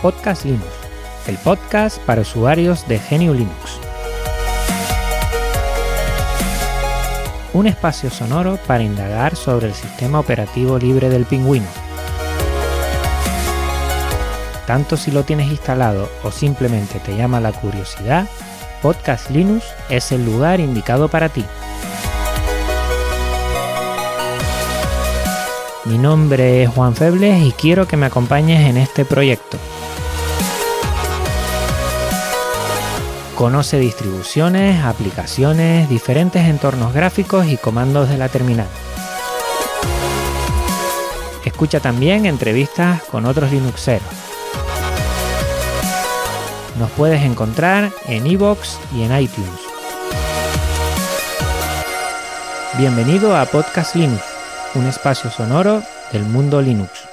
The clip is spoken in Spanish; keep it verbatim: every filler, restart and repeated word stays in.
Podcast Linux, el podcast para usuarios de G N U Linux. Un espacio sonoro para indagar sobre el sistema operativo libre del pingüino. Tanto si lo tienes instalado o simplemente te llama la curiosidad, Podcast Linux es el lugar indicado para ti. Mi nombre es Juan Febles y quiero que me acompañes en este proyecto. Conoce distribuciones, aplicaciones, diferentes entornos gráficos y comandos de la terminal. Escucha también entrevistas con otros Linuxeros. Nos puedes encontrar en iVoox y en iTunes. Bienvenido a Podcast Linux, un espacio sonoro del mundo Linux.